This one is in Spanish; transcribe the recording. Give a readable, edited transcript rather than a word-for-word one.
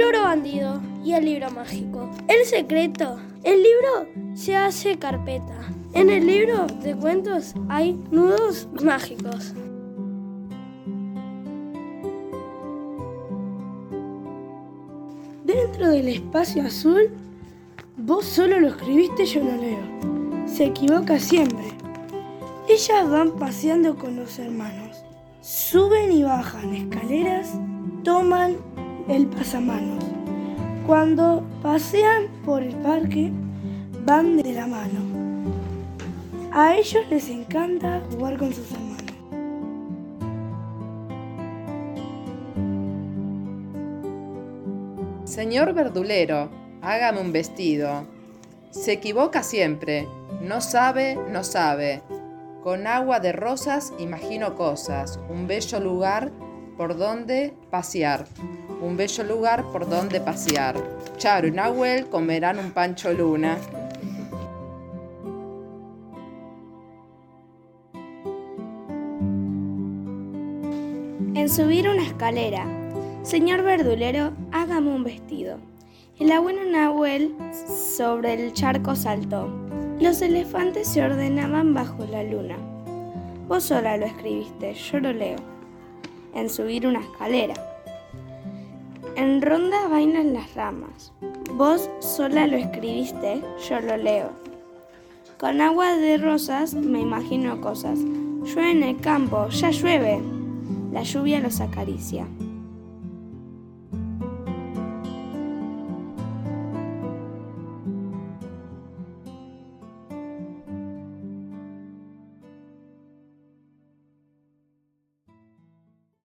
loro bandido y el libro mágico. El secreto. El libro se hace carpeta. En el libro de cuentos hay nudos mágicos. Dentro del espacio azul, vos solo lo escribiste, yo lo leo. Se equivoca siempre. Ellas van paseando con los hermanos. Suben y bajan escaleras, toman el pasamanos. Cuando pasean por el parque, van de la mano. A ellos les encanta jugar con sus hermanos. Señor verdulero, hágame un vestido. Se equivoca siempre, no sabe, no sabe. Con agua de rosas imagino cosas, un bello lugar por donde pasear. Un bello lugar por donde pasear. Charo y Nahuel comerán un pancho luna. En subir una escalera. Señor verdulero, hágame un vestido. El abuelo Nahuel sobre el charco saltó. Los elefantes se ordenaban bajo la luna. Vos sola lo escribiste, yo lo leo. En subir una escalera. En ronda bailan las ramas. Vos sola lo escribiste, yo lo leo. Con agua de rosas me imagino cosas. Llueve en el campo, ya llueve. La lluvia los acaricia.